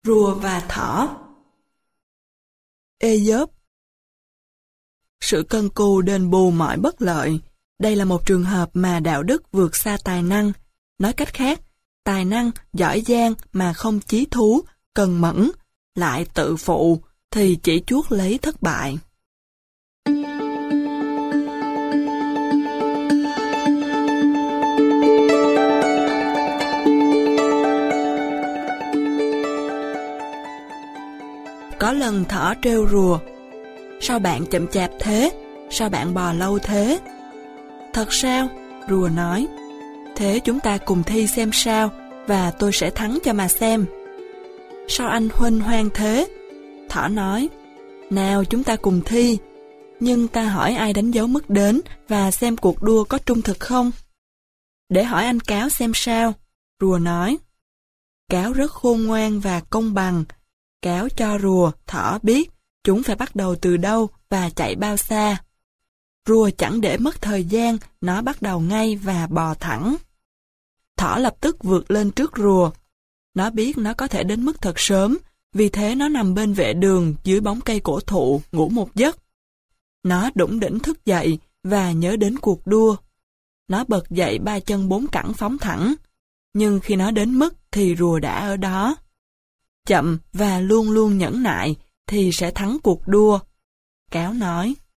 Rùa và thỏ. Ê-dớp. Sự cân cù đền bù mọi bất lợi. Đây là một trường hợp mà đạo đức vượt xa tài năng. Nói cách khác, tài năng, giỏi giang mà không chí thú, cần mẫn, lại tự phụ, thì chỉ chuốc lấy thất bại. Có lần thỏ trêu rùa: sao bạn chậm chạp thế? Sao bạn bò lâu thế? Thật sao? Rùa nói. Thế chúng ta cùng thi xem sao, và tôi sẽ thắng cho mà xem. Sao anh huênh hoang thế? Thỏ nói. Nào chúng ta cùng thi, nhưng ta hỏi ai đánh dấu mức đến và xem cuộc đua có trung thực không? Để hỏi anh cáo xem sao, rùa nói. Cáo rất khôn ngoan và công bằng. Cáo cho rùa, thỏ biết chúng phải bắt đầu từ đâu và chạy bao xa. Rùa chẳng để mất thời gian, nó bắt đầu ngay và bò thẳng. Thỏ lập tức vượt lên trước rùa. Nó biết nó có thể đến mức thật sớm, vì thế nó nằm bên vệ đường dưới bóng cây cổ thụ ngủ một giấc. Nó đủng đỉnh thức dậy và nhớ đến cuộc đua. Nó bật dậy 3 chân 4 cẳng phóng thẳng. Nhưng khi nó đến mức thì rùa đã ở đó. Chậm và luôn luôn nhẫn nại thì sẽ thắng cuộc đua. Cáo nói.